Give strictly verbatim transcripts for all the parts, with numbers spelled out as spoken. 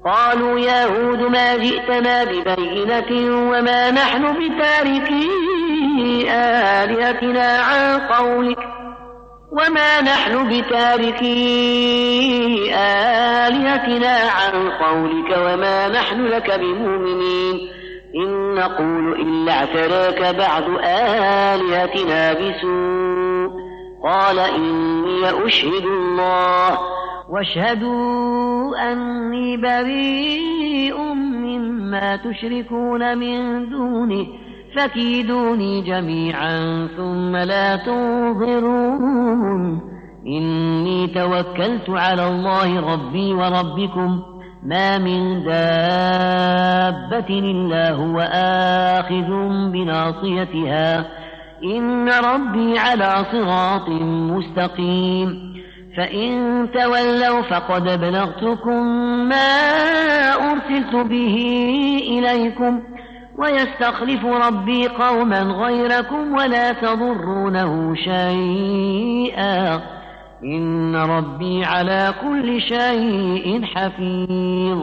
قالوا يا هود ما جئتنا ببينة وما نحن بتاركي آلهتنا عن قولك وما نحن بتاركي آلهتنا عن قولك وما نحن لك بمؤمنين إن نقول إلا اعتراك بعض آلهتنا بسوء قال إني أشهد الله واشهدوا أني بريء مما تشركون من دونه فكيدوني جميعا ثم لا تنظرون إني توكلت على الله ربي وربكم ما من دابة إلا هو آخذ بناصيتها إن ربي على صراط مستقيم فإن تولوا فقد بلغتكم ما أرسلت به إليكم ويستخلف ربي قوما غيركم ولا تضرونه شيئا إن ربي على كل شيء حفيظ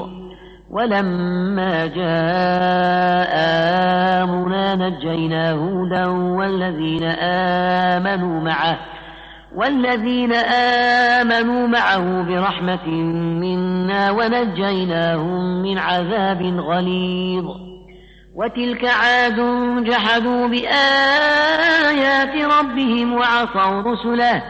ولما جاء آمرنا نجينا هودا والذين آمنوا معه والذين آمنوا معه برحمة منا ونجيناهم من عذاب غليظ وتلك عاد جحدوا بآيات ربهم وعصوا رسله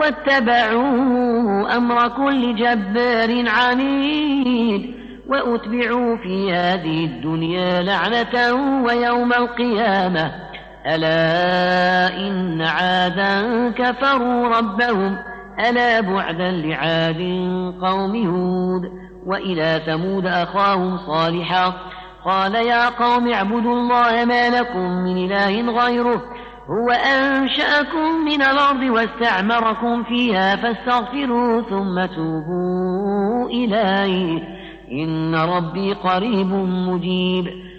واتبعوا أمر كل جبار عنيد وأتبعوا في هذه الدنيا لعنة ويوم القيامة ألا إن عادا كفروا ربهم ألا بعدا لعاد قوم هود وإلى ثمود أخاهم صالحا قال يا قوم اعبدوا الله ما لكم من إله غيره هو أنشأكم من الأرض واستعمركم فيها فاستغفروا ثم توبوا إليه إن ربي قريب مجيب